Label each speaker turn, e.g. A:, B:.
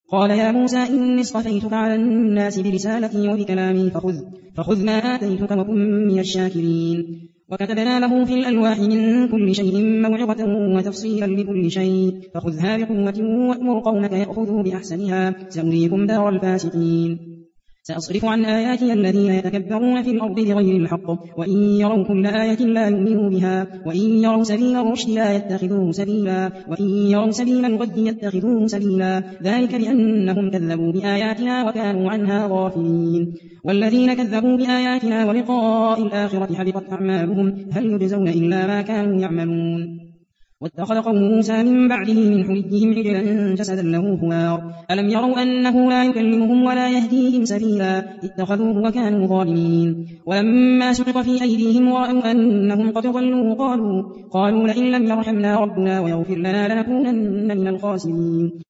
A: قال يا موسى إني اصطفيتك على الناس برسالتي وبكلامي فخذ ما آتيتك وكن من الشاكرين. وكتبنا له في الألواح من كل شيء موعظة وتفصيلا لكل شيء فخذها بقوة وأمر قومك يأخذوا بأحسنها سأريكم دار الفاسقين. سأصرف عن آياتي الذين يتكبرون في الأرض بغير الحق وإن يروا كل آية لا يؤمنوا بها وإن يروا سبيل الرشد لا يتخذوه سبيلا وإن يروا سبيل الغي يتخذوه سبيلا ذلك بأنهم كذبوا بآياتنا وكانوا عنها غافلين. والذين كذبوا بآياتنا ولقاء الآخرة حبطت أعمالهم هل يجزون إلا ما كانوا يعملون. واتخذ قوم موسى من بعده من حليهم عجلا جسدا له خوار ألم يروا أنه لا يكلمهم ولا يهديهم سبيلا اتخذوه وكانوا ظالمين. ولما سقط في أيديهم ورأوا أنهم قد ضلوا قالوا لئن لم يرحمنا ربنا ويغفر لنا لنكونن من الخاسرين.